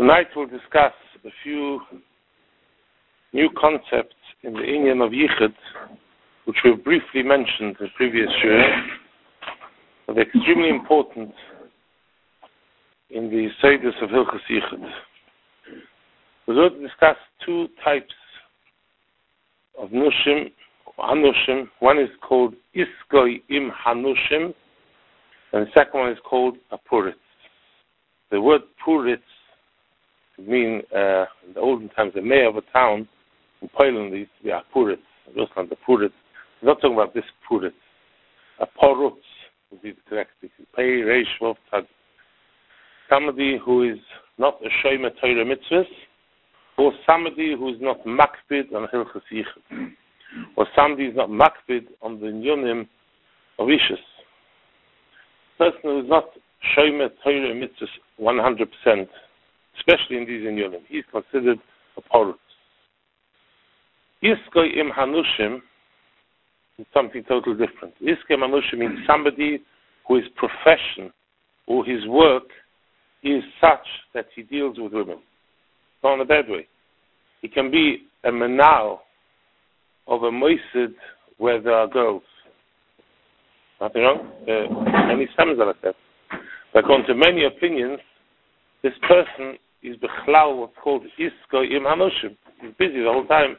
Tonight we'll discuss a few new concepts in the inyan of Yichud, which we've briefly mentioned in the previous year, but they're extremely important in the Seidos of Hilchos Yichud. We're going to discuss two types of Nushim, Hanushim. One is called Iskoi im Hanushim, and the second one is called Apuritz. The word Puritz mean in the olden times the mayor of a town in Poland there used to be a Puritz, Russland, the Puritz. We're not talking about this Puritz. A Porutz would be the correct. Pei Reish Wolf Tad. Somebody who is not a Shomer Torah mitzvahs, or somebody who is not makpid on Hilchos Yichud, or somebody who is not makpid on the inyanim of Ishus. Person who is not Shomer Torah mitzvahs 100%, especially in these inyanim, he's considered a porut. Iskoi im Hanushim is something totally different. Iskoi im Hanushim means somebody whose profession or his work is such that he deals with women. Not in a bad way. He can be a menal of a moisid where there are girls. Nothing wrong? Many stems like that. But according to many opinions, this person is bechlal what's called iskoi im hanushim. He's busy the whole time.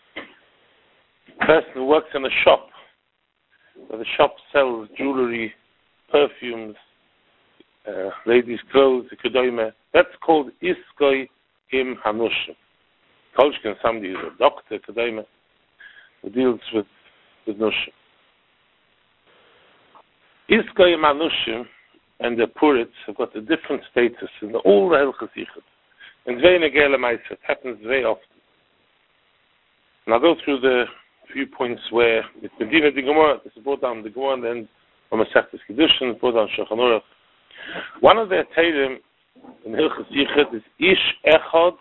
A person who works in a shop, where the shop sells jewelry, perfumes, ladies' clothes, kedoime. That's called iskoi im hanushim. Kolshkin, somebody who's a doctor, kedoime, who deals with nushim. Iskoi im hanushim and the Puritz have got a different status in all the Hilchos Yichud. And very negele ma'aseh, it happens very often. And I'll go through the few points where it's Medina the Gemara, this is brought down the Gemara, and then from Masechtas Kiddushin, brought down Shulchan Aruch. One of their teirim in Hilchos Yichud is Ish Echad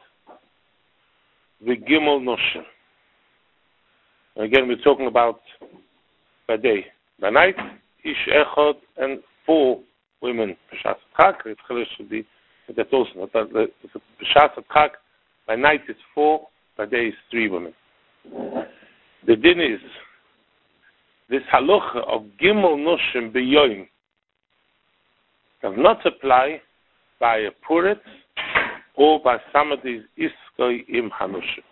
v'Gimel Noshim. And again, we're talking about by day. By night, Ish Echad and 4 women. B'shas Chag, it should be that also. B'shas Chag, by night it's 4, by day it's 3 women. The din is this halacha of Gimel Noshim b'yoyim does not apply by a Puritz or by somebody's Iskoi im Hanushim.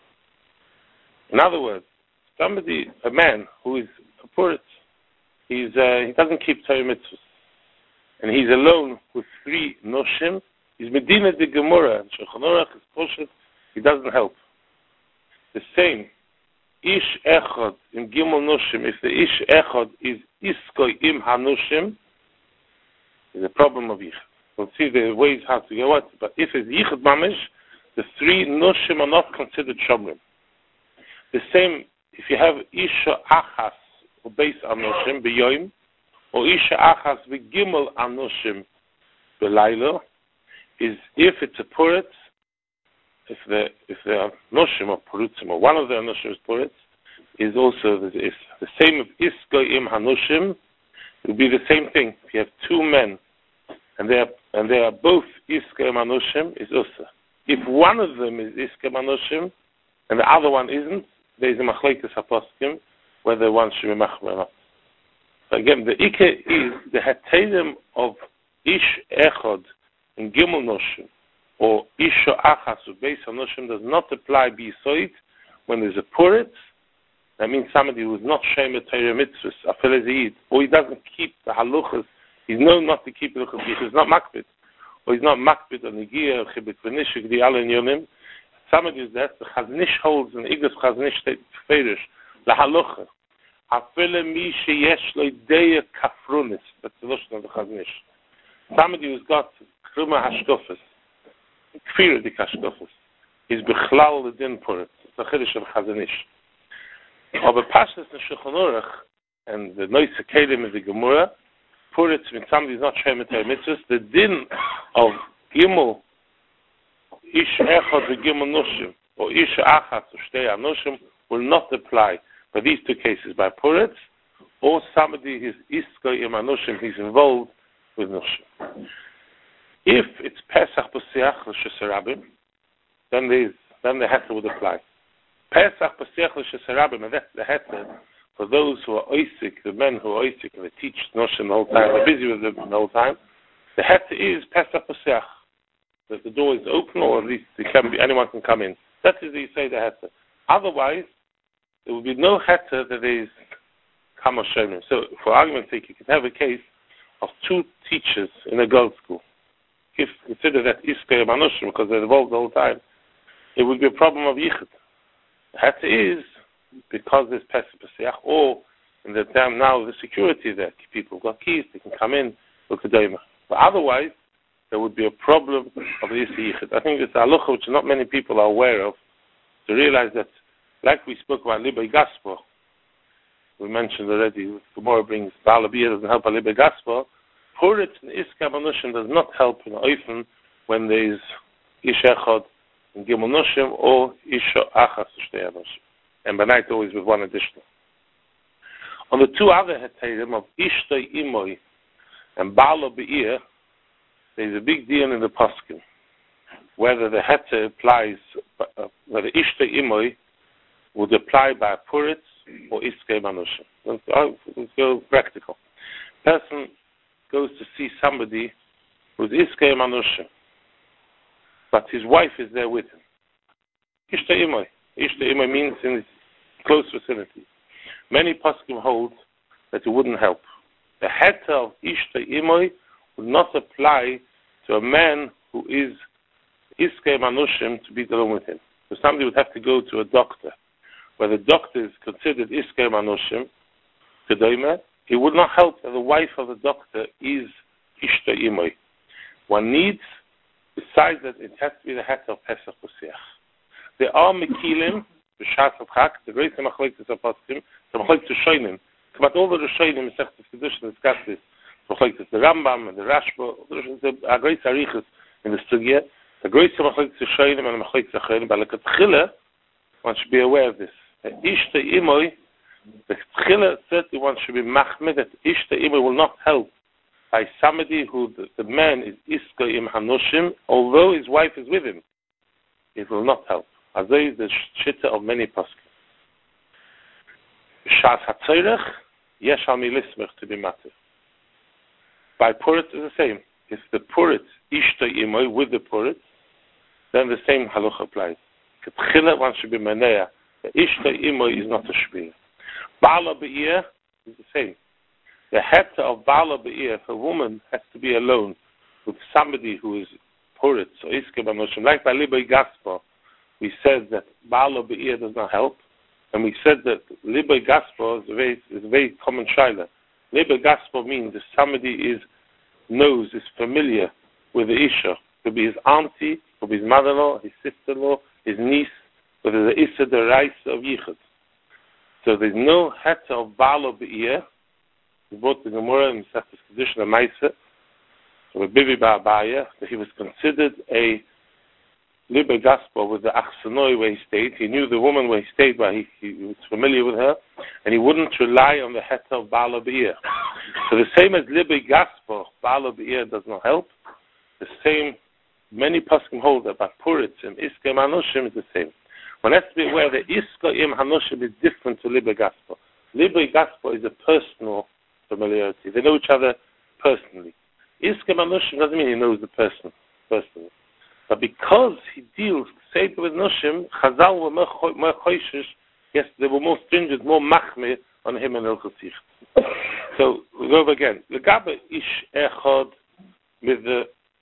In other words, a man who is a Puritz, he doesn't keep Torah mitzvahs, and he's alone with 3 Noshim. He's Medina de Gemara, and Shulchan Aruch is Poshet, he doesn't help. The same, Ish Echad in Gimel Noshim, if the Ish Echad is Iskoi im Hanushim, is a problem of Yichud. We'll see the ways how to go out, but if it's Yichud Mamish, the 3 Noshim are not considered Shomrim. The same, if you have Isha Achas, or Beis Anoshim, B'yoyim, or Isha Achas v'Gimel Anoshim B'laylo, is if it's a Puritz, if they are Noshim or Purutzim, or one of their Noshim is Puritz, is also the same of Iskoi im Hanushim. It will be the same thing. If you have 2 men, and they are both Iskoi im Hanushim, is also. If one of them is Iskoi im Hanushim, and the other one isn't, there is a Machlekes HaPoskim, whether one should be Machmer or not. So again, the Ike is the Hateilim of Ish Echad in Gimel Noshim, or Isha Achas or Beis Anoshim does not apply b'yisoid when there's a Puritz. That means somebody who is not Shomer Torah mitzvahs, Afel Zayid, or he doesn't keep the haluchas. He's known not to keep the haluchas. He's not makpid, or he's not makpid on Negiah, Chibit V'Nishik, the Ala Inyonim. Somebody who's that the Chaznish holds in Igros Chaznish Ferish la halucha. Afel mi sheyesh lo ideya kafrunis. That's the notion of the Chaznish. Somebody who's got kruma hashkofas. Kfir dik hashkofas. He's bechlal the din for it. It's the chiddush of Chazanish. Aber Pashas in Shulchan Aruch and the Noise Kelim of the Gemara, Puritz when somebody is not Shomer Torah mitzvahs, the din of Gimel Ish Echad v'Gimel Noshim or Ish Achas or Shtei Anoshim will not apply for these 2 cases by Puritz or somebody who is Iskoi im Anoshim, he's involved with Noshim. If it's Pesach B'Siach L'Shus Harabim, then the heter would apply. Pesach B'Siach L'Shus Harabim, and that's the heter for those who are oisik, the men who are oisik, and they teach Noshim the whole time, they're busy with them the whole time. The heter is Pesach B'Siach, that the door is open, or at least anyone can come in. That is the you say the heter. Otherwise, there will be no heter that is Kama Shemim. So, for argument's sake, you can have a case of two teachers in a girls' school. If consider that Iskay and Manushim, because they're involved the whole time, it would be a problem of Yichud. The heter is because there's Pesach B'Siach, or in the time now the security there. People got keys, they can come in, look at them. But otherwise, there would be a problem of this Yichud. I think it's a halacha which not many people are aware of, to realize that, like we spoke about Libay Gaspar, we mentioned already, Gemara brings Baal Biyah doesn't help a Libay Gaspar. Purit and Iska Manushim does not help in Oifen when there is Ish Echad and Gimel Nushim or Isha Achas Shtei Anushim. And by night always with one additional. On the two other heterim of Ishtay Imoy and Baal Biyah, there is a big deal in the Paskin. Whether the heter applies, whether Ishtay Imoy would apply by Purit or Iskay Manushim. Let's go practical. Person goes to see somebody who's Iskay Manushim, but his wife is there with him. Ishtay Imoy. Ishtay Imoy means in close vicinity. Many poskim hold that it wouldn't help. The heter of Ishtay Imoy would not apply to a man who is Iskay Manushim to be alone with him. So somebody would have to go to a doctor. Where the doctor is considered Iskay Manushim, Kedoime, it would not help that the wife of the doctor is Ishtay Imoy. One needs, besides that, it has to be the heter of Pesach B'Siach. There are Mekilim, B'Shas Chak, the great Machlokes of Poskim, the Machlokes of Shoinim. About all the Rishonim, Masechtas Kedushin discuss this. Machlokes the Rambam and the Rashba, the great Arichas in the Sugya. The great Machlokes of Shoinim and the Machlokes of Shoinim. But like a Tchila, one should be aware of this. Ishtay Imoy, the Tchila certainly one should be machmed that Ishtay Imoy will not help by somebody who the man is Iskay Im Hanushim, although his wife is with him. It will not help. As there is the shitta of many poskim. Shas HaTzorech, yesh al milismech to be matter. By Purit is the same. If the Purit Ishtay Imoy with the Purit, then the same halacha applies. Ketchila one should be manea. The Ishtay Imoy is not a shpir. Baal Biyah is the same. The heter of Baal Biyah, if a woman has to be alone with somebody who is Purit, so Iskay Manushim, like by Libay Gaspar, we said that Baal Biyah does not help, and we said that Libay Gaspar is a very common shaila. Libay Gaspar means if somebody is familiar with the Isha, could be his auntie, could be his mother-in-law, his sister-in-law, his niece, but there's the Issa the Raisa of Yichud. So there's no heter of Baal Biyah. We brought the Gemara in Masechtas Kedushin of Maisa, so with Bibi Ba'abaya, that he was considered a Libay Gaspar with the Achsanoi where he stayed. He knew the woman where he stayed, but he was familiar with her, and he wouldn't rely on the heter of Baal Biyah. So the same as Libay Gaspar, Baal Biyah does not help. The same, many poskim hold that by Purit and Iskay Manushim is the same. One has to be aware that Iskay Im Hanushim is different to Libay Gaspar. Libay Gaspar is a personal familiarity. They know each other personally. Iskay Manushim doesn't mean he knows the person personally. But because he deals Seder with Nushim, Chazal were more choishish, yes, they were more stringent, more machmir on him and El-Chasich. So, we go over again. The Gabe Ish Echad with the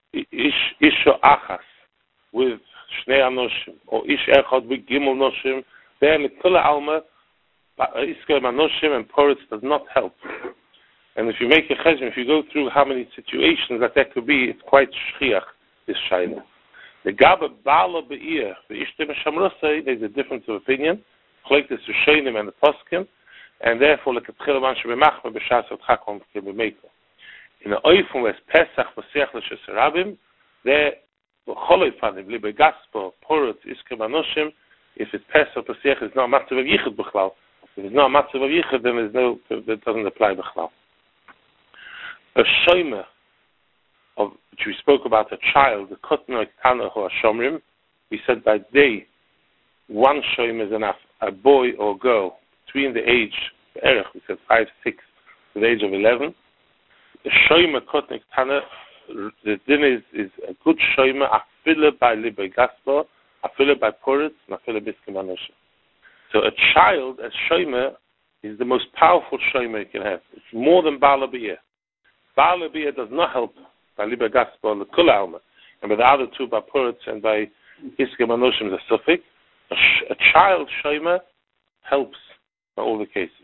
Isha Achas, with Shnei Anoshim, or Ish Echad with Gimel Noshim, there in the Kula Alma, Iskay Manushim and Poritz does not help. And if you make a cheshbon, if you go through how many situations that could be, it's quite shchiach, this shayla. The Gabe Baal Biyah, the Ishtay Meshamrosei, there's a difference of opinion. Chlek the Sushenim and the Poskim, and therefore, like a Tchilaman should be machma b'shas of Chakon can be made. In the Oifum, where it's Pesach, B'Siach L'Shus Harabim, there, Choloi Fanim, Libay Gaspar, Porot, Iskay Manushim, if it's Pesach, B'Siach, it's not a matzav of Yichud B'chlal. If it's not a matzav of Yichud, then that doesn't apply B'chlal. A Shomer, of which we spoke about, a child, the Kotno Tana or Shomrim, we said by day, one Shoim is enough, a boy or girl, between the age, we said 5, 6, to the age of 11. The Shoim Kotno Tana, the din is a good Shoim, afile by Libe Gaspo, afile by Poritz, and afile Biskim Anoshim. So a child, as Shoim, is the most powerful Shoim you can have. It's more than Baal Abiyah. Baal Abiyah does not help by Libe Gaspo, the Kula Alma, and by the other two, by Poritz and by Biskim Anoshim, the Suffolk. A child Shoima helps by all the cases.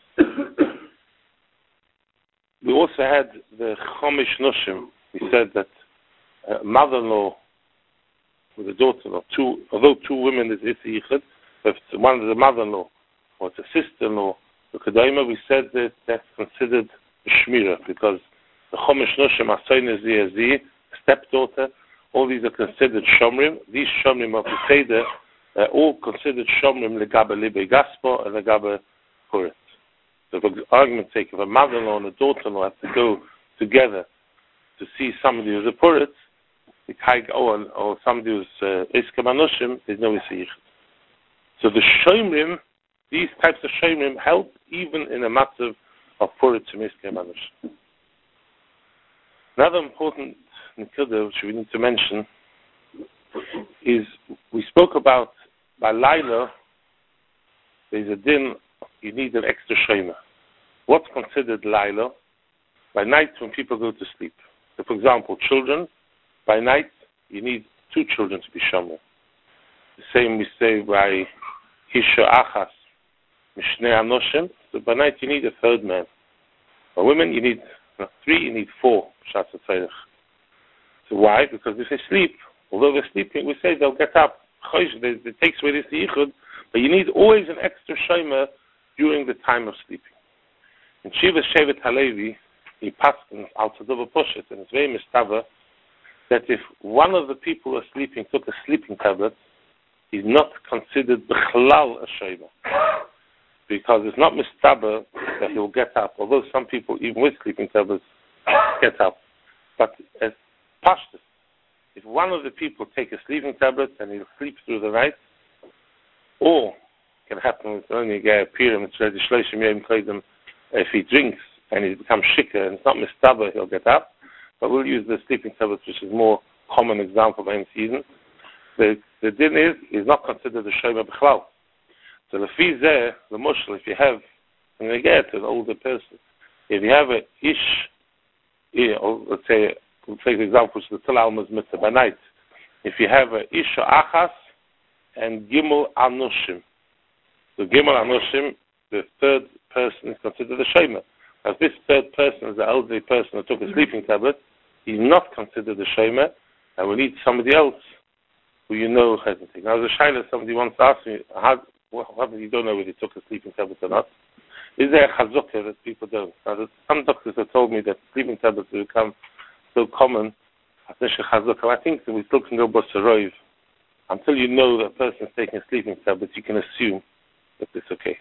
We also had the Chomish Noshim. We said that a mother-in-law with a daughter-in-law, although two women is Issa Yichud, but if one is a mother-in-law or it's a sister-in-law, the Kedayma, we said that that's considered a Shmira, because the Chomish Noshim, Asoyne Zi, stepdaughter, all these are considered Shomrim. These Shomrim of the Seder all considered Shomrim legabe Libe Gaspo and legabe Purit. So for argument's sake, if a mother-in-law and a daughter-in-law have to go together to see somebody who's a Purit, or somebody who's Iska Manoshim, there's no Issa Yichud. So the Shomrim, these types of Shomrim help even in a matter of Purit to Iska Manoshim. Another important Nikuda which we need to mention is we spoke about by Laila, there's a din, you need an extra Shoima. What's considered Laila? By night when people go to sleep. So for example, children, by night you need 2 children to be Shomer. The same we say by Isha Achas, Mishnei Anoshim, so by night you need a 3rd man. By women you need 3, you need 4, Shatz HaTzairach. So why? Because if they sleep, although they're sleeping, we say they'll get up. It takes away this yichud, but you need always an extra shomer during the time of sleeping. In Shiva Shevet Halevi, he passed out to Dova Poshet, and it's very mistava that if one of the people who are sleeping took a sleeping tablet, he's not considered b'chlal a shomer, because it's not mistaba that he'll get up. Although some people, even with sleeping tablets, get up, but as pashtus, if one of the people take a sleeping tablet and he'll sleep through the night, or it can happen with only a guy appearing, if he drinks and he becomes shikker and it's not mistaba, he'll get up. But we'll use the sleeping tablets, which is more common example by season. The din is not considered a shomer b'chlal. So the fizeh, the mushal, if you have, and they get an older person, if you have a ish, or let's say, we'll take the example, which is the Tel Alma's mitzvah by night. If you have a Isha Achas and Gimel Anoshim. So Gimel Anoshim, the 3rd person is considered a Shomer. As this 3rd person is the elderly person who took a sleeping tablet, he's not considered a Shomer, and we need somebody else who you know has anything. Now, as a Shaila, somebody once asked me, how you don't know whether he took a sleeping tablet or not. Is there a chazukah that people don't? Now, some doctors have told me that sleeping tablets will become so common, I think that we still can go Bosaroiv. Until you know that a person is taking a sleeping tablet, you can assume that it's okay.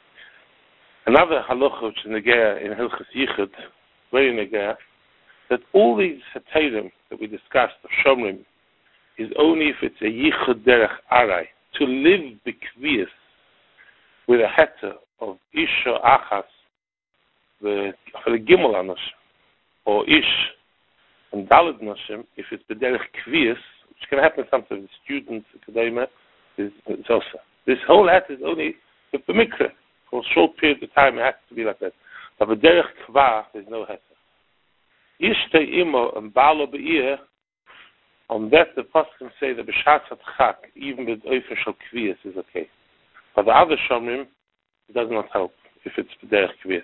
Another halacha which is negea in Hilchas Yichud, very negea, that all these heterim that we discussed of Shomrim is only if it's a Yichud derech arai, to live b'kvius with a heter of Isha Achas, the Gimel Anosh, or Ish, and Daled Noshim, if it's B'derech Kvius, which can happen sometimes with students, Akadema, is also. This whole hat is only if the mikra. For a short period of time, it has to be like that. But B'derech Kva, there's no heter. Ishte Imo and Balo Be'ir, on that the Poskim say that B'shat Chak, even with Oifen Shal Kvius, is okay. But the other Shomrim, it does not help if it's B'derech Kvius.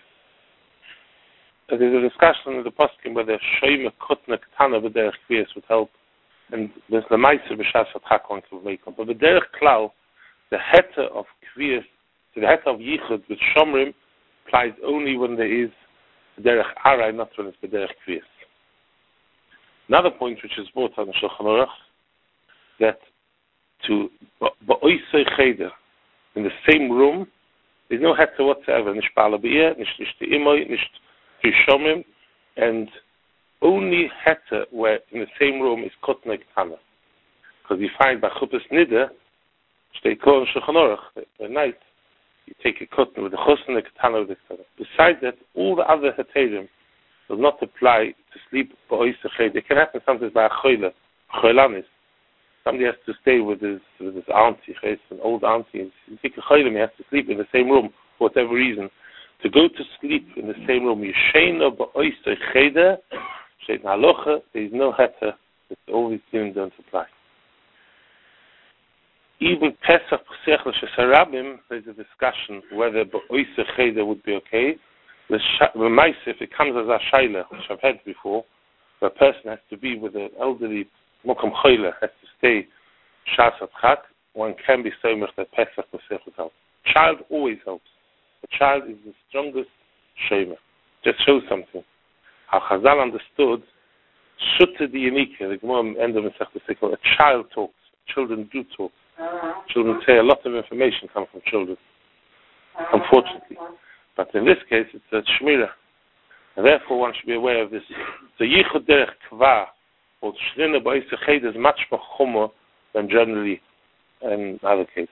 There's a discussion in the Poskim whether Shoyme Kutna Ketana B'derech Kvius would help, and there's the Meiser B'shas Atchak one can make up. But B'derech Klau, the heter of Kvius, the heter of Yichud with Shomrim applies only when there is B'derech Arai, not when it's B'derech Kvius. Another point which is brought on the Shulchan Aruch, that to Ba'oisei Cheder, in the same room, there's no heter whatsoever, Nish Ba'ala B'ir, Nish Te'imoy, Nish Shomim, and only heter where in the same room is kotna ketana. Because you find by chuppas nida, shtei kol shulchan aruch, by night, you take a kotna with the chosn and the ketana with the ketana. Besides that, all the other heterim does not apply to sleep ba'ois seched. It can happen sometimes by a choylanis. Somebody has to stay with his auntie, an old auntie. You take a choylam, he has to sleep in the same room for whatever reason. To go to sleep in the same room, Yisheina ba'ois seched, sheit halacha, there is no heter that all these things don't apply. Even Pesach Pesach L'Shesarabim, there's a discussion whether ba'ois seched would be okay. The if it comes as a shaila, which I've had before, the person has to be with an elderly mokam choyle, has to stay shas atchak, one can be so much that Pesach Pesach would help. Child always helps. The child is the strongest shema. Just shows something. How Chazal understood, shutta di yanika, the Gemara end of Masech Pesach, a child talks. Children do talk. Children say a lot of information comes from children, unfortunately. But in this case, it's a shmira. And therefore, one should be aware of this. The yichud derech kva, or shrina ba'ois seched, is much more chomer than generally in other cases.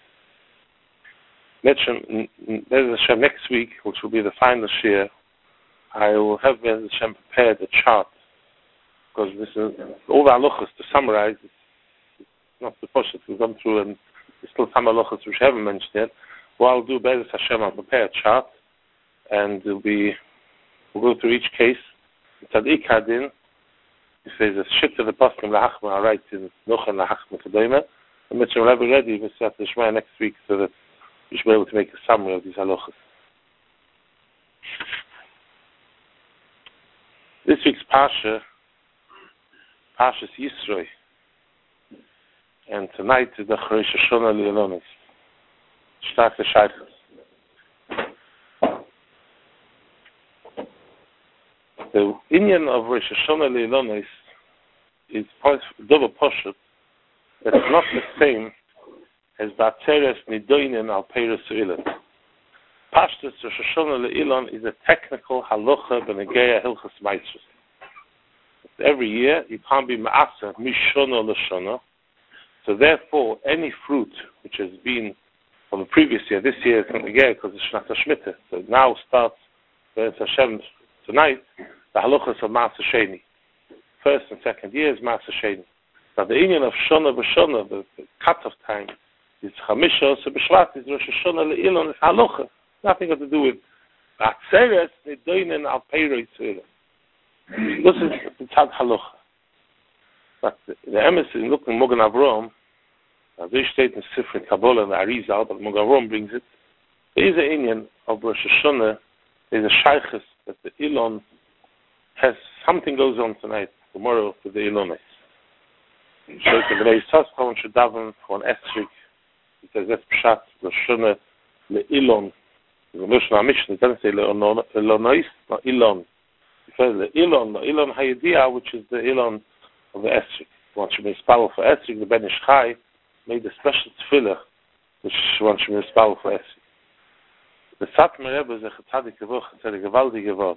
There's Hashem next week, which will be the final shir. I will have Hashem prepared a chart, because this is all the halachas to summarize. It's not the push that we've gone through, and there's still some halachas which I haven't mentioned yet. What I'll do, Be'ez Hashem, I'll prepare a chart. And we'll go through each case. Tzadik Hadin, if there's a shit to the poskim lahachma, I'll write in Nochen lahachma Kedema. And Mitchell will have it ready with Sat Lishmai next week so that we should be able to make a summary of these halachas. This week's Pasha, Pasha's Yisroi. And tonight is the Rosh Hashanah Li'alonis. Stark the Shaykhas. The inyan of Rosh Hashanah Leilonis is double poshut. It's not the same as Batzeres Nidoinen al Peiros U'ilat. Pashtus Rosh Hashanah Leilon is a technical halacha b'negeya hilchas maitzvus. Every year you can't be ma'asa mishona l'shona. So therefore, any fruit which has been from the previous year, this year is going to get because it's Shnat HaShmita. So now starts Be'ez Hashem tonight. The halachas of Maaseh Sheni. First and second year is Maaseh Sheni. Now the union of Shona b'Shona, the cut-off time, is Chamisha, so b'Shvat is Rosh Hashanah Le'ilon, is halacha. Nothing got to do with Batzeres Nidoinen al Peiros U'ilat. This is the Tzad halacha. But the emes in looking Mogen Avrom, as they state in Sifrei Kabbalah and the Arizal, but Mogen Avrom brings it, there is a union of Rosh Hashanah, there's a shaykhis that the Ilon has something goes on tonight, tomorrow for the Ilonis. Shaykh the Reis Toskon should daven for an Esrik. He says that's Pshat, Rosh Hashanah, Le Ilon. The Mishnah Mishnah doesn't say Ilonis, not Ilon. He says the Ilon, Hayedia, which is the Ilon of the Esrik. One should be spell for Esrik. The Ben Ish Chai made a special tefillah, which one should be spell for Esrik. The Satmar Rebbe is a Chatzadik Gevuch, it's a gewaldige Wort.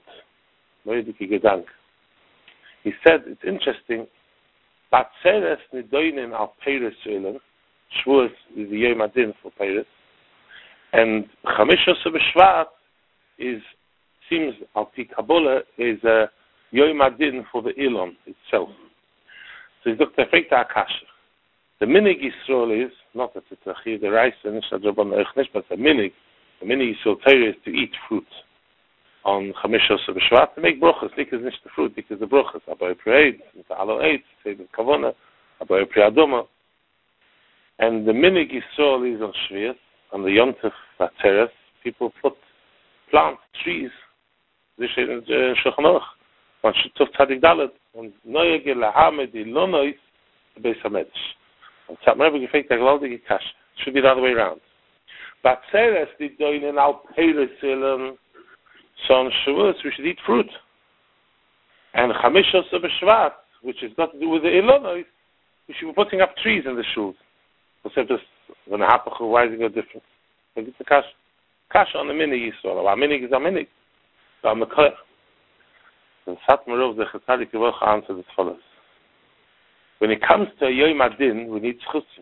He said, it's interesting, Batzeres Nidoinen al Peiros U'ilat, Shavuos is the Yom Adin for Peiros, and Chamisha B'Shvat is, seems, al Pi Kabbalah, is a Yom Adin for the Ilon itself. So he's looked at Akasha. The Minig Yisrael is, not that it's a Chiyuv D'Oraisa, Nishna Joban Echnish, but the Minig Yisrael Torah is to eat fruit on Chamisha B'Shvat to make brochas, because it's the fruit, because the brochas, Abai Preid, Alo Eitz, Seid Kavona, Abai Preadoma. And the Minig Yisrael is on Shvius, on the Yontef Batzeres, people put plant, trees, this is Shulchan Aruch, on Shutuf Tzadik Dalet, on Noyege Lahamed Ilonois, Beis HaMedrash. And Tzatmar Rebbe gefragt, gewaltige Kasha. It should be the other way around. Batzeres Nidoinen al Peiros U'ilat. So on Shavuos, we should eat fruit. And Chamisha B'Shvat, which has got to do with the Ilonos, we should be putting up trees in the shuls. Except this, when the Hapachu, why is it go different? It's a Kasha on the Minig Yisrael. Our Minig is our Minig. So I'm the Koyach. the Satmarov, the Chetzadik Yevocha answered as follows. When it comes to Yom Adin, we need Schusim.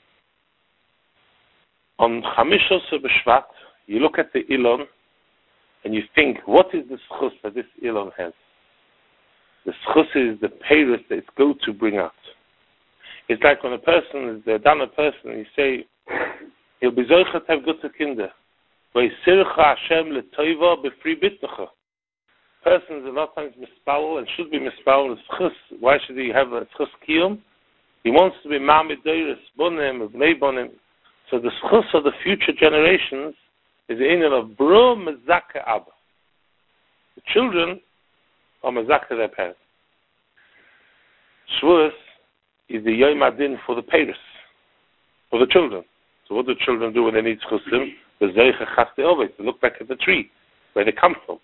On Chamishos B'Shvat, you look at the Ilon, and you think, what is the Schus that this Ilon has? The Schus is the payros that it's going to bring out. It's like when a person is a done person, and you say, he'll be zoichet have good kinder. V'yisircha Hashem l'toiva b'fri bittecha. Person is a lot of times mispawel and should be mispawel. Why should he have a schus kiyum? He wants to be ma'amid doiris bonim of leibonim. So the schus of the future generations is the inyan of bro mezaka abba. The children are mezaka their parents. Shavuos is the Yom Adin for the parents, for the children. So what do children do when they need schusim? They look back at the tree where they come from.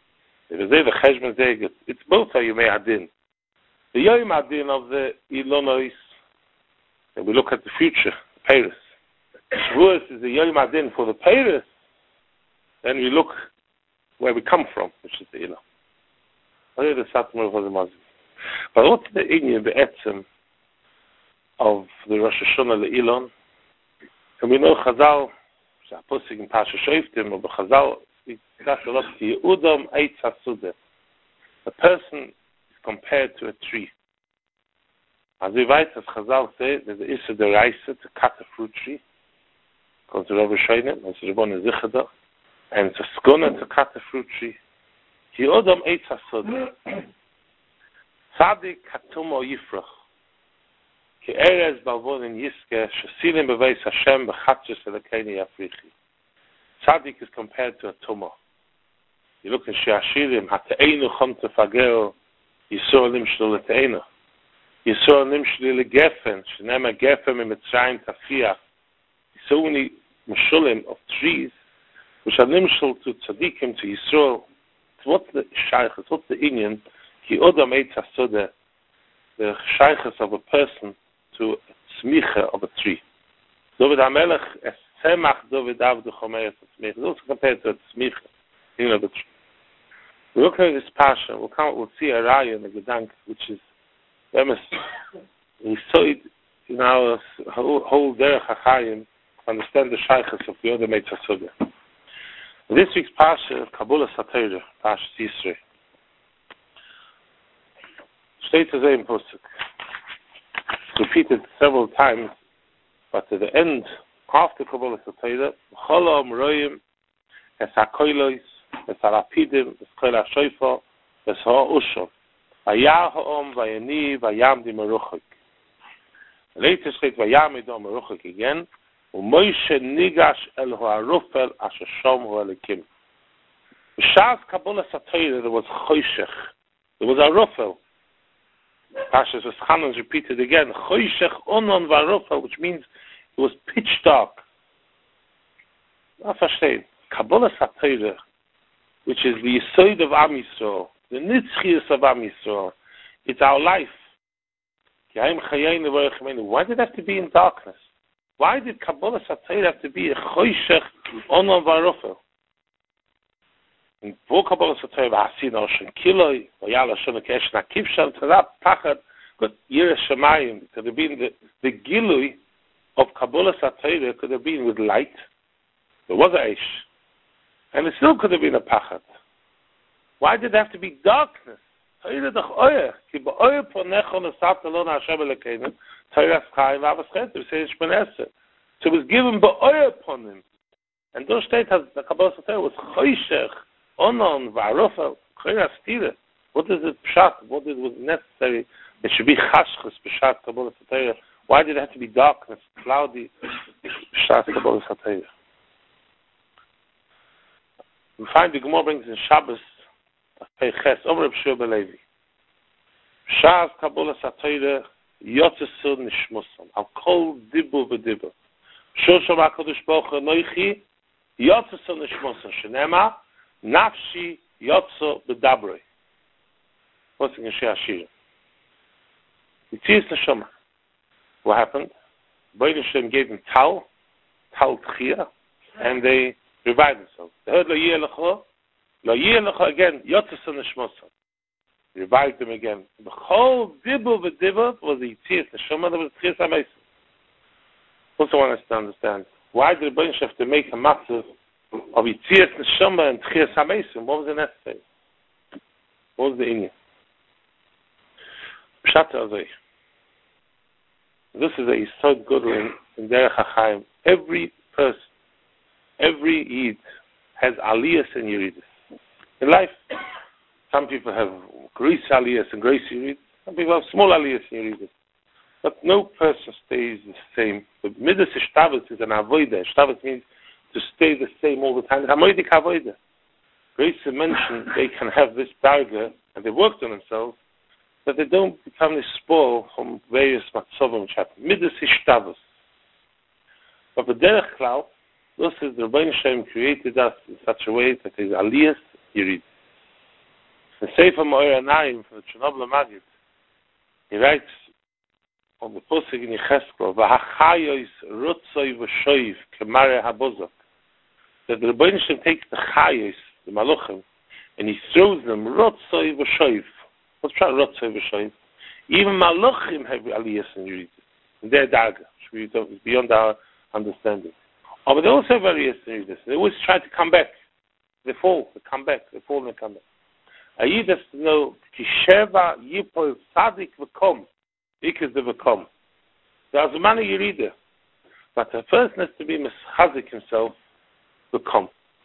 It's both a Yom Adin. The Yom Adin of the Ilonois, and we look at the future, Paris. Shavuos is the Yom Adin for the Paris. Then we look where we come from, which is the Ilon. The Satmar for the Muslims. But what's the Inyan Be'etzim of the Rosh Hashanah the Ilon? And we know Chazal, Posig in Pasha Shoftim, or Chazal speaks a lot to Yehudam Eitz HaSudeh. A person is compared to a tree. As we write, as Chazal say, there's the Issa Deraisa to cut a fruit tree. According to Rabbi Shoinim, as Rabbon Zichada. And it's a skona to cut a fruit tree. Yehudam Eitz HaSudeh. Tzadik Hatumo Yifrach. Ki Erez Balvon in Yiske, Shesilim Beveis Hashem B'Chatzus Elekeini Yafrichi. Tzadik is compared to a tumor. You look in Sheashirim, Hateinu Chom Tefageo, Yisor Nim Shlo Leteinu. Yisor Nim Shli Legefen, Shenema Gefen Mitzrayim Tafiach. So many Meshulim of trees, which are Nimshul to Tzadikim, to Yisrael. What's the Shaykhs? What's the Inyan? Ki Odam Eitz HaSodeh, the Shaykhs of a person to Tzmicha of a tree. David HaMelech, es Tzemach David Avdu Chomer Tzmicha. It's also compared to a Tzmicha of a tree. We look at this passion, we'll see a raya in the Gedank, which is famous. We saw it in our whole Derech HaChayim to understand the Shaykhs of the Odam Eitz HaSodeh. This week's Pasha, Kabbalah Satorah, Pasha Yisrei. States as a Posuk. It's repeated several times, but at the end, after Kabbalah Satorah, Chola Amroyim, Es HaKoilois, Es HaRapidim, Es Koil HaShoifa, Es HaUshon, Vayah Ha'om, Vayani, Vayamdi Meruchik. Later states Vayamidom Meruchik again, U'Moshe Nigash El Ha'arufel Asher Shom Ha'alekim. B'Shas Kabbalah Satorah, there was Choshech, there was Arufel. Pashas Chanan's repeated again, Choshech Onon V'Arufel, which means it was pitch dark. Not verstehen. Kabbalah Satorah, which is the Yesod of Am Yisrael, the Nitzchias of Am Yisrael, it's our life. Why did it have to be in darkness? Why did Kabbalah Satorah have to be a Choshech Onon V'Arufel? In Kabbalah Satorah, V'Hasin Oshen Kiloi, V'Yal Hashem Kesh Nakivshan Tzadap Pachad, but Yireh Shemayim could have been the Gilui of Kabbalah Satorah could have been with light. There was a Eish, and it still could have been a Pachad. Why did it have to be darkness? So it was given Ba'oyer upon him. And those state has the Kabbalah Satorah was Choshech, Onon, V'Arufel, Choyra Stira. What is it Pshat? What was necessary? It should be Chashchus, Pshat, Kabbalah Satorah. Why did it have to be darkness, cloudy, Pshat, Kabbalah Satorah? We find the Gemara brings in Shabbos, Peiches, Omer Reb Shua ben Levi. Shas Kabbalah Satorah, Yotzesu Nishmusam, Al Kol Dibu V'Dibu. Shosham HaKadosh Baruch Hu Noichi, Yotzesu Nishmusam, Shenema, Nafshi Yotzo B'Dabroi. What's in Yeshua Shir? Yitzias Neshama. What happened? Bnei Hashem gave them Tal Tchia, and they revived themselves. They heard Lo Yeh Lecho again, Yotzesu Nishmusam. revived them again. The whole dibble was the Yitzias Neshama, that was Tchias HaMesim. Also want us to understand, why did the Rebbeinu have to make a massive of Yitzias Neshama and Tchias HaMesim? What was the necessary? What was the inyan? Pshat Azay. This is a Yisod Gudel in Derech HaChaim. Every person, every Yid has aliyahs and yeridas. In life, some people have great aliyahs and great yeridas. Some people have small aliyahs and yeridas. But no person stays the same. The midas ishtavis is an avoida. Ishtavis means to stay the same all the time. Hamoidik avoida. Grace mentioned they can have this darga, and they worked on themselves, that they don't become this spoil from various matzovim which happen. Midas ishtavis. But the derech klal, this is the Rebbeinu Shem created us in such a way that there is aliyas yirid. The Sefer Ma'or Anayim from the Chernobyl Magid, he writes on the Pusik in Yecheskel, V'hachayos rutzoi v'shoiv kemare habozak, that the Rebbeinu Shem takes the chayos, the maluchim, and he throws them rutzoi v'shoiv. What's that rutzoi v'shoiv? Even maluchim have aliyas and yirid. And their daga, which is beyond our understanding. Oh, but they also have aliyas and yirid. They always try to come back. They fall, they come back, they fall and they come back. A Yid has to know, Kisheva Yipol Sadik V'kom, because they become. There's a man of Yerida, but a person has to be Meschazik himself, become.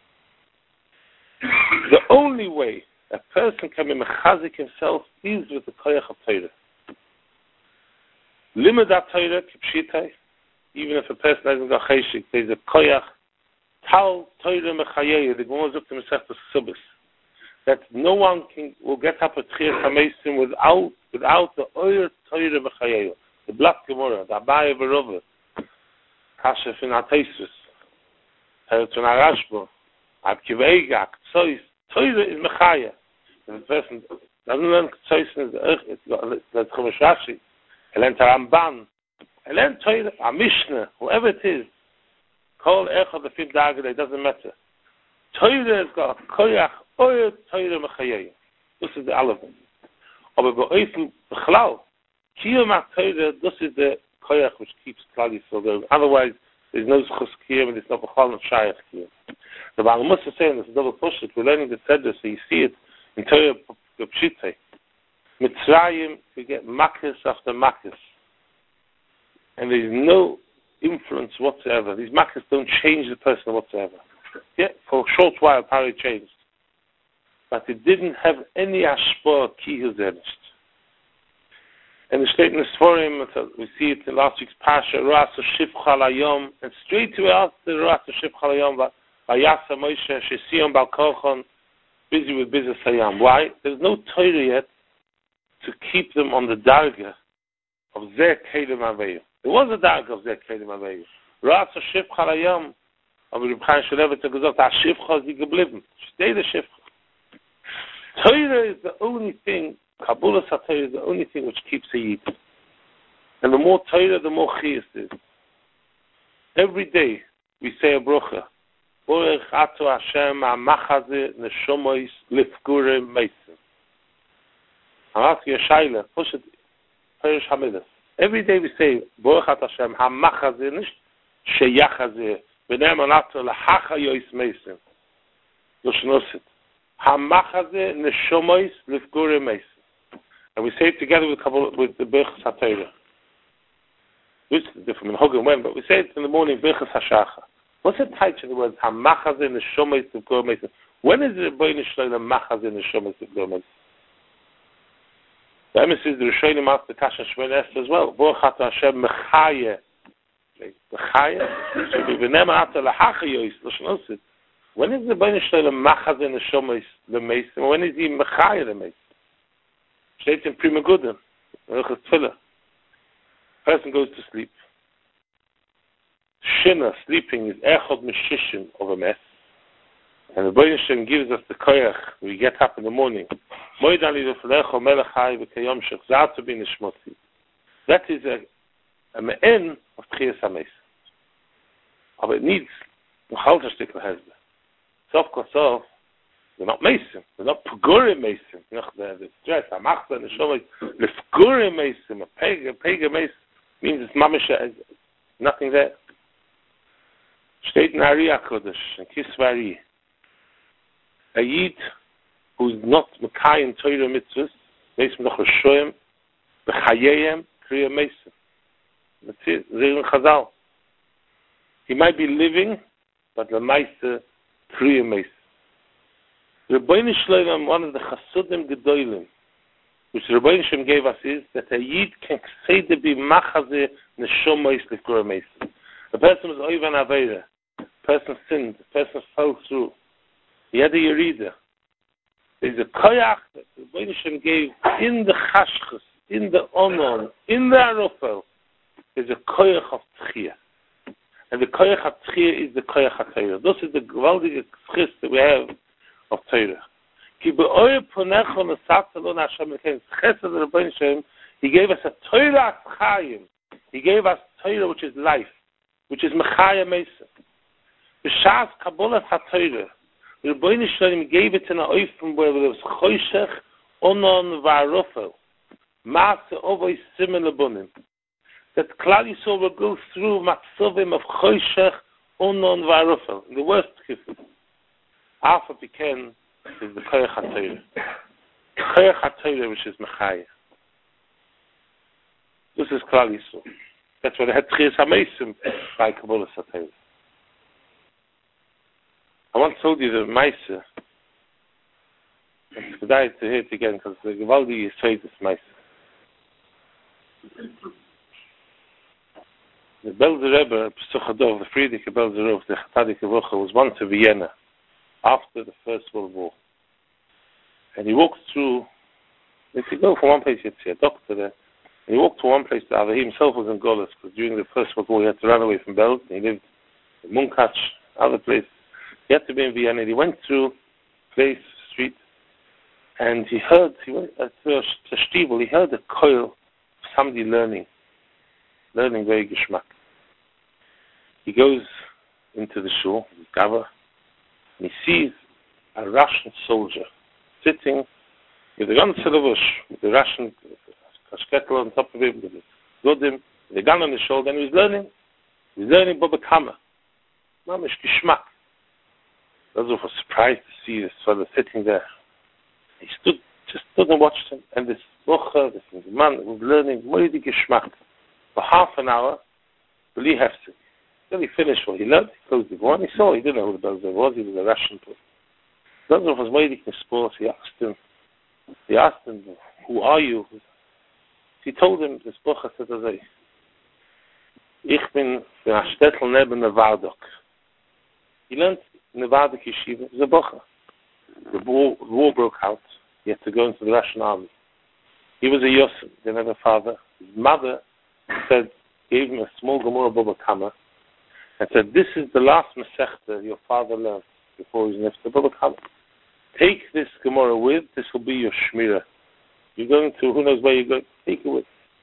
The only way a person can be Meschazik himself is with the Koyach of Torah. Limud HaTorah Kipshitai, even if a person hasn't got Cheshik, there's a Koyach, Tal Torah Mechayeya, the Gemara Zuk to Mesech Subis, that no one will get up at Tchias HaMesim without the Oyer Torah V'Chayeyo, the Black Gemara, the Abaye V'Rova, Kasha Fin HaTeisus, Heretzon HaRashba, Ab Kiveiga, Ktsois, Torah is Mechaya. If a person doesn't learn Ktsois, it's Chumash Rashi, he learns Ramban, he learns Torah, a Mishnah, whoever it is, Kol Echad the Fifth Dagger, it doesn't matter. Torah has got a Koyach, Oyer Torah Mechayeya. This is the element. Aber bei Oifen Bechlau, Kiyum HaTorah, this is the Koyach which keeps Klal Yisrael going. Otherwise, there's no Zchus Kiyum and there's no Bechal and Shayach Kiyum. The Baal Musa saying this is double pushit. We're learning the Seder, so you see it in Torah Pshitei. Mitzrayim, we get Makkis after Makkis. And there's no influence whatsoever. These Makkis don't change the person whatsoever. Yeah, for a short while, Pari changed. But it didn't have any ashpah kihil zenisht. And the statement is for him, we see it in last week's Pasha, Ruas Shivcha Layom, and straight to after Ruas Shivcha Layom, Vayasa Moshe, Shesiyon Bal Kochon, busy with business Hayam. Why? There's no Torah yet to keep them on the darga of Zeh Kedim Aveyu. There was a darga of Zeh Kedim Aveyu. Ruas Shivcha Layom, aber Reb Chaim Shulevitz hat gesagt, Shivcha ist geblieben. Stay the Shivcha. Torah is the only thing, Kabbalah Torah is the only thing which keeps a Yid. And the more Torah, the more Chiyas is. Every day we say a bracha. Borech Ato Hashem HaMachaze Neshomois Lifgure Meisim. I'm asking a Shaila, push it, Perish Hamidas. Every day we say, Borech Ato Hashem HaMachaze Nish Sheyachaze V'ne'eman Ato L'Hacha Yois Meisim. Yoshnosit. Hamachaze neshomois lifgure meis, and we say it together with the Birchas HaTorah. This is different in Hogan when, but we say it in the morning Birchas HaShacha. What's the title of the words Hamachaze neshomois lifgure meis? When is the Rebbeinu Shalom Machaze neshomois lifgure meis? The emes is the Rishonim asked the Kasha Shemon Esther as well. Borchat Hashem Mechaye, Mechaye should be v'ne'eman ato l'hacha yois l'shnosit. When is the Rebbeinu Shalom Machaz in the Shomeis the Mason? When is he Mechaya the Mason? States in Prima Gudim, Ruchas Tfilah. Person goes to sleep. Shina, sleeping, is Echod Meshishim of a mess. And the Rebbeinu Shalom gives us the koyach. We get up in the morning. Moedan li lefelecho melechai v'kayom shechzar to be nishmoti. That is a me'en of Tchias HaMesim. But it needs Chalta Shtikla Hezbollah. Sof Kosov, They're not Mason. They're not Pagurim Mason. The stress, Amachta, and the Shomai. The Pagurim Mason, a Pega Mason, means it's Mamisha, nothing there. Steht in Ari HaKodesh, in Kisvari, a Yid who's not Mekai in Torah Mitzvahs, Mason Doch Hashoyim, B'chayeyem, Kriya Mason. That's it, Zerun Chazal. He might be living, but the Meister, Kriya Mason. The Rebbeinu Shloim, one of the Chasudim Gedolim, which the Rebbeinu Shem gave us, is that a Yid can say to be Machaze Neshomois L'Kura Mason. A person was Oivan Aveira. A person sinned. A person fell through. He had a Yerida. There's a Koyach that the Rebbeinu Shem gave in the Chashchus, in the Onon, in the Arufel. There's a Koyach of Tchiyah. And the Koyach of Tchiyah is the Koyach of Torah. This is the gewaltige Tchis that we have of Torah. Ki be'oyer ponecho nesatzalon Hashem Elokeinu. Chesed the Rebbeinu Shem, He gave us a Torah Chayim. He gave us Torah which is life, which is Mechaya Mesa. B'shas Kabbalas HaTorah, the Rebbeinu Shem gave it in a oifim where there was Choshech, Onon, V'arofel, Maaseh Ovoi Simen Lebunim. That Klal Yisrael will go through Matzovim of Choshech, Onon, V'arofel. The worst kifim. Alpha Piken is the Koyach HaTorah. Koyach HaTorah, which is Mechaya. This is Klal Yisrael. That's why they had Tchias HaMeisim by Kabbalas HaTorah. I once told you the Meise. It's good to hear it again because the Gevaldi Yisrael is Meise. The Belzer Rebbe, Pesuchadov, the Friedrich Belzer Rebbe, the Chatadik Evocha, was once in Vienna after the First World War. And he walked through, if you go from one place, you'd see a doctor there. And he walked from one place to the other. He himself was in Golis because during the First World War he had to run away from Belz. He lived in Munkach, other places. He had to be in Vienna. He went through place, street, and he went to Stiebel, he heard a coil of somebody learning very geschmack. He goes into the shul, his gava, and he sees a Russian soldier sitting with the gun with the Russian kashketel on top of him, with his godim, with the gun on his shoulder, and he was learning Baba Kama. Mamish geschmack. Those were surprised to see this fellow sitting there. He just stood and watched him, and this bocher, this man was learning moidi geschmack for half an hour, Bli Hefsek. Then he finished what he learned, he closed the door, and he didn't know who the Belzer was, he was a Russian person. Belzer was moidi sports. He asked him, who are you? He told him, this bocher said, Ich bin in a Shtetl neben Nevardok. He learned Nevada Yeshiva is a bocher. The war broke out. He had to go into the Russian army. He was a Yosef, didn't have a father. His mother gave him a small Gemara Baba Kama and said, this is the last Masechta your father learned before he was nifter Baba Kama. Take this Gemara with, this will be your Shmira. You're going to, who knows where you're going, take it with.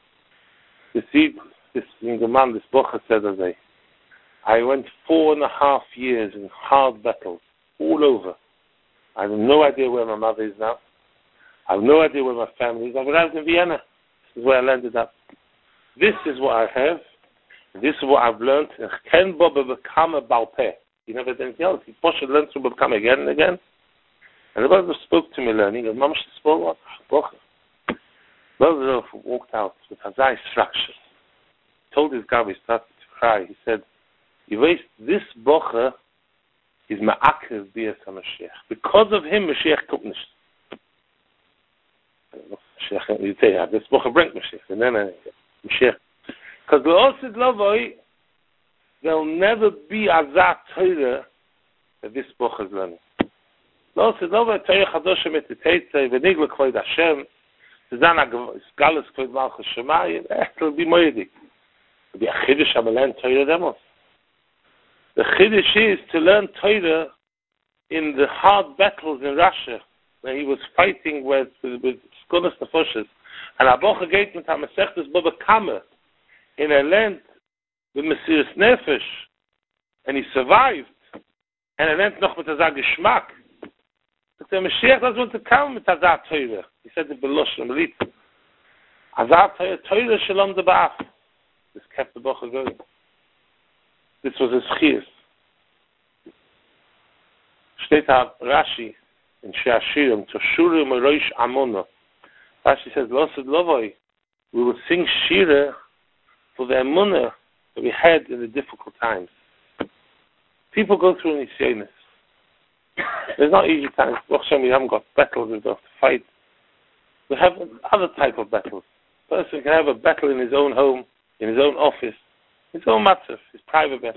This young man, this bocher said, I went 4.5 years in hard battles all over. I have no idea where my mother is now. I have no idea where my family is. I've arrived in Vienna. This is where I landed up. This is what I have. This is what I've learned. Ken Baba become a Balpeh. He never did anything else. He should learn to become again and again. And the brother spoke to me learning. And Mama spoke what? Brother walked out with Hazai structure. Told his guy, he started to cry. He said, this bocher is ma'akev b'yas HaMashiach. Because of him, Mashiach kommt nicht. You say, this bocher bringt Mashiach. And then Mashiach. Because the Osid Lovoi, there'll never be Azat Torah that this bocher is learning. The Osid Lovoi, Torah Chadosh Metiteitze, V'nigla Kvoid Hashem, Zana Galus Kvoid Malchus Shemayim, it'll be moedik. It'll be a Chiddush Amalan Torah Demos. The Chiddush is to learn Torah in the hard battles in Russia, where he was fighting with Skonas Nefoshes. And Abocha geht mit HaMasechtes Baba Kama in a land with Mesiris Nefesh, and he survived. And er lernt noch mit der Geschmack. the Mashiach doesn't want to come with Azat Torah. He said the Beloshim Elit. Azat Torah Shalom Debaf. This kept the Bocha going. This was his chiyus. Steht Rashi in Sheashirim, Toshurim Roish Amona. Rashi says, Losad Lovoi, we will sing Shira for the Amunah that we had in the difficult times. People go through Nisyonis. There's not easy times. We haven't got battles, we don't have to fight. We have other type of battles. A person can have a battle in his own home, in his own office, his own matzah, his private battle.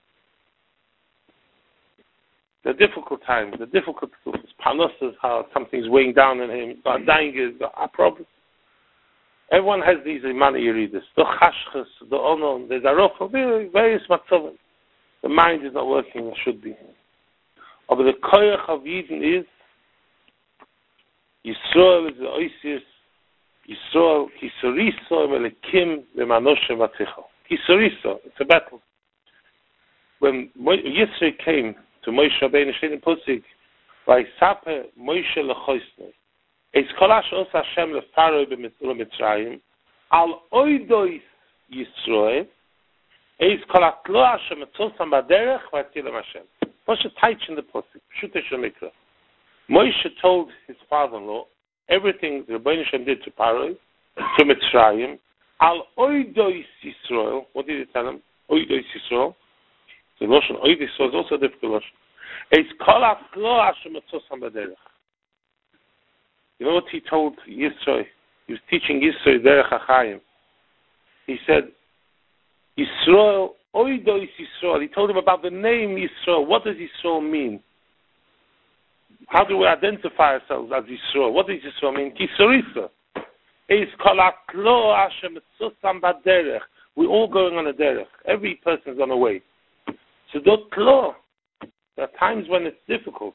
The difficult times, the difficult panosas, how something's weighing down on him, he's got dying, he's got a problem. Everyone has these imani yeridas. The chashchas, the onon, the zarofa, various matzavim. The mind is not working as it should be. But the koyach of Yidden is Yisrael is the oisius, Yisrael, kisoriso, melekim, v'manoshe v'tzichel. Kisoriso, it's a battle. When Yisrael came to Moshe Rabbeinu, Shtein Pusik, Vaysape Moshe lechoisnei, Eis kolash os Hashem lefaroi b'Mitzrayim, al oidois Yisrael, Eis kolatlo Hashem etzosam baderech v'atilem Hashem. Moshe teach in the Pusik, Pshutei Shel Mikra. Moshe told his father-in-law everything the Rebbeinu Shem did to Paroi, to Mitzrayim, al oidois Yisrael. What did he tell him? Oidois Yisrael. The Lashon oidois is also a difficult Lashon. Eis kolatlo Hashem etzosam baderech. You know what he told Yisrael? He was teaching Yisrael Derech HaChaim. He said, Yisrael, Oidois Yisrael. He told him about the name Yisrael. What does Yisrael mean? How do we identify ourselves as Yisrael? What does Yisrael mean? Kisorisa. Eis kolatlo Hashem etzosam baderech. We're all going on a derech. Every person is on a way. So don't klo. There are times when it's difficult.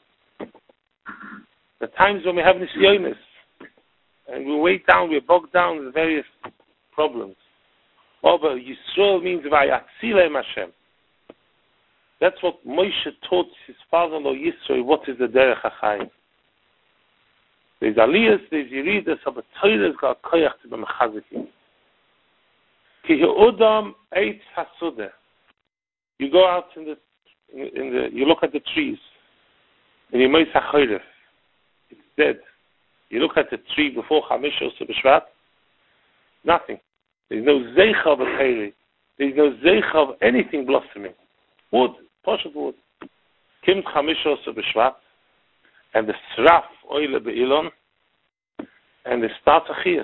The times when we have nisyonis, and we weigh down, we're bogged down with various problems. But Yisrael means Vayatzilem Hashem. That's what Moshe taught his father-in-law Yisrael. What is the Derech HaChaim? There's Aliyas, there's Yeridas, but Torah has got a koyach to be mechazikim. Ki Ye'odam Eitz HaSodeh. You go out in the, you look at the trees, and you meis HaChoyref. It's dead. You look at the tree before Chamish Osa B'Shvat, nothing. There's no zeicha of a peri. There's no zeicha of anything blossoming. Wood, posh of wood. Kim Chamish Osa B'Shvat, and the sraf oile be'ilon, and the start achiyas.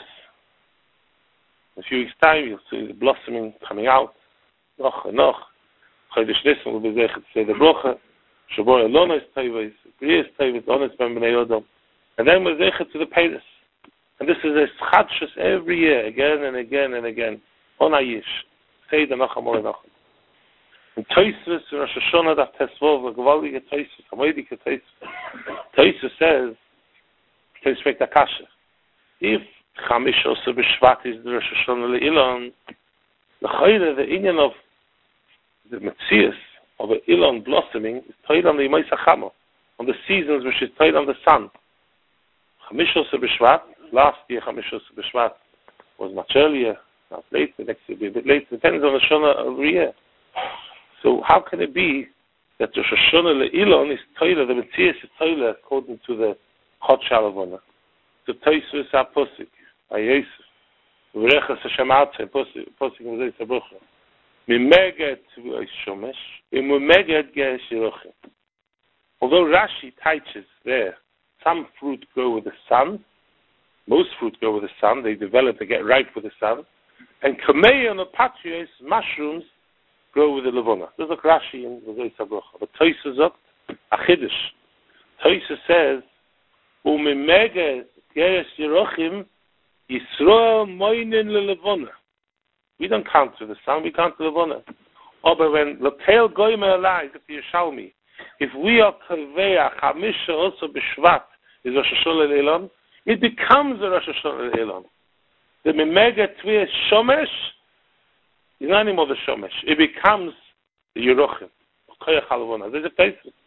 In a few weeks' time, you'll see the blossoming coming out. Noch and noch. Chodesh Nisan will be zeicha to say the brocha. Shabor Elona is tayvah, Bria is tayvah, Ones ben b'nei Yodom. And then we're zeicha to the Peiris. And this is a schadshus every year, again and again and again. On Ayish. Say the Nacham or Nacham. In Toysus, in Rosh Hashanah, that Tesvov, a Gevaldige Toysus, a Moedike Toysus. Toysus says, to respect Akasha, if Chamish Osa B'Shvat is the Rosh Hashanah Le'ilon, the Chayre, the Inyan of the Metzias, of an Ilon blossoming, is Toyed on the Yimais HaChama, on the seasons which is Toyed on the sun. Chamish Osa B'Shvat, last year Chamish Osa B'Shvat was much earlier, not later, next year will be a bit later, depends on the Shana every year. So how can it be that Rosh Hashanah Le'ilon is Toyla, the Metzias is Toyla according to the Chod Shalavona? The Toysus HaPosik, HaYosef, V'rechas Hashem Atzeh, Posik Muzei Sabrocha. Mimeget Shomesh, Mimeget Gesh Yerochim. Although Rashi teaches there, some fruit grow with the sun, most fruit grow with the sun, they develop, they get ripe with the sun, and Kamei and Opatrios, mushrooms, grow with the Levona. There's a Rashi in the Zay Sabrocha. But Toysa Zogt, Achidish. Toysa says, Umimeget Gesh Yerochim, Yisroel Moinin LeLevona. We don't count to the sun, we count to the Levona. Oh, but when Lotel Goyme Alai, the Yerushalmi, if we are Kaveya, Chamisha also B'Shvat, is Rosh Hashanah Le'ilon, it becomes a Rosh Hashanah Le'ilon. The Mimega Tviyah Shomesh is not anymore the Shomesh. It becomes the Yerochim. There's a place.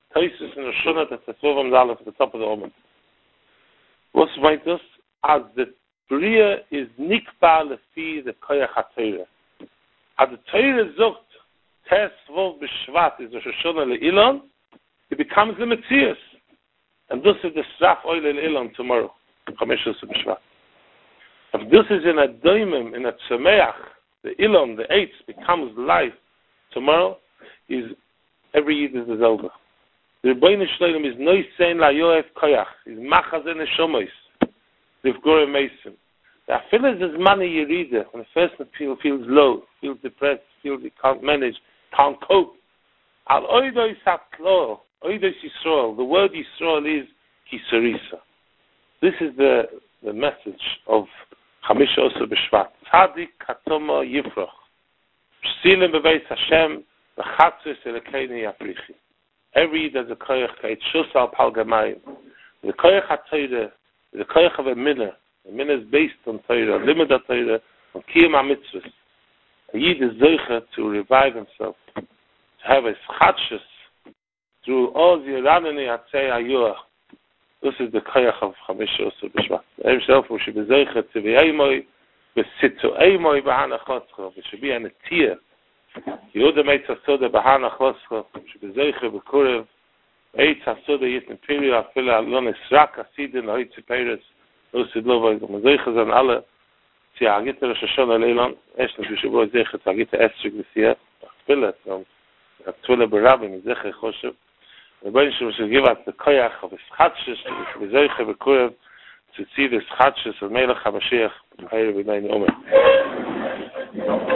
Toises in Roshuna, that's the Sovam Zalef at the top of the Omen. What's meint this? As the Bria is Nikba Lefi the Koyach HaTorah. As the Torah Zogt, Tes Vov B'Shvat is Roshuna Le'ilon, it becomes the Metzius. And this is the Sraf Oil Le'ilon tomorrow, Chameshus B'Shvat. If this is in a Doimim, in a Tzemeach, the Ilon, the Eitz, becomes life tomorrow, is every Yid is the Zelda. The Rebbeinu Shloim is no saying la Yoev Koyach, is Machaz en Neshomois, the V'gore Mason. The Afilas is money Yerida, when the person feels low, feels depressed, feels he can't manage, can't cope. Al Oidois Hatklo, Oidois Yisrael, the word Yisrael is Kisarisa. This is the message of Chamisha Osa B'Shvat. Tzadik Katoma Yifroch. Psilim Bebeis Hashem, V'chatzis Elekeini Yaprichi. Every Yid has a koyach k'eit shus al pal gamayim. The koyach ha-Torah, the koyach of a minna. A minna is based on Torah, limud ha-Torah, on kiyum ha-mitzvahs. A Yid is zoicha to revive himself, to have a schatshus through all the ranani hatzei hayuah. This is the koyach of Chamisha Osa B'Shvat. Himself, we should be zoicha to be eimoi, v'sitzu eimoi b'hana chotzcha. We should be an etiyah. Yehuda Meitz HaSoda Bahana Choscha Shebezoiche B'Kurev Eitz HaSoda Yitn Piri Afila Alon Esrak Hasidin Hoitz Peiris Osid Lovay Mezoiche Zan Alle Tzia Agita Rosh Hashanah Leilon Eshna B'Shavuah Zeiche Tzagita Estrik V'Siyah Achpila Tvila B'Rabim Zeche Choshev Rebbeinu Shem should give us the koyach of Eschatshus Shebezoiche B'Kurev to see the Eschatshus of Melech HaMashiach B'Meir B'Nein Omer.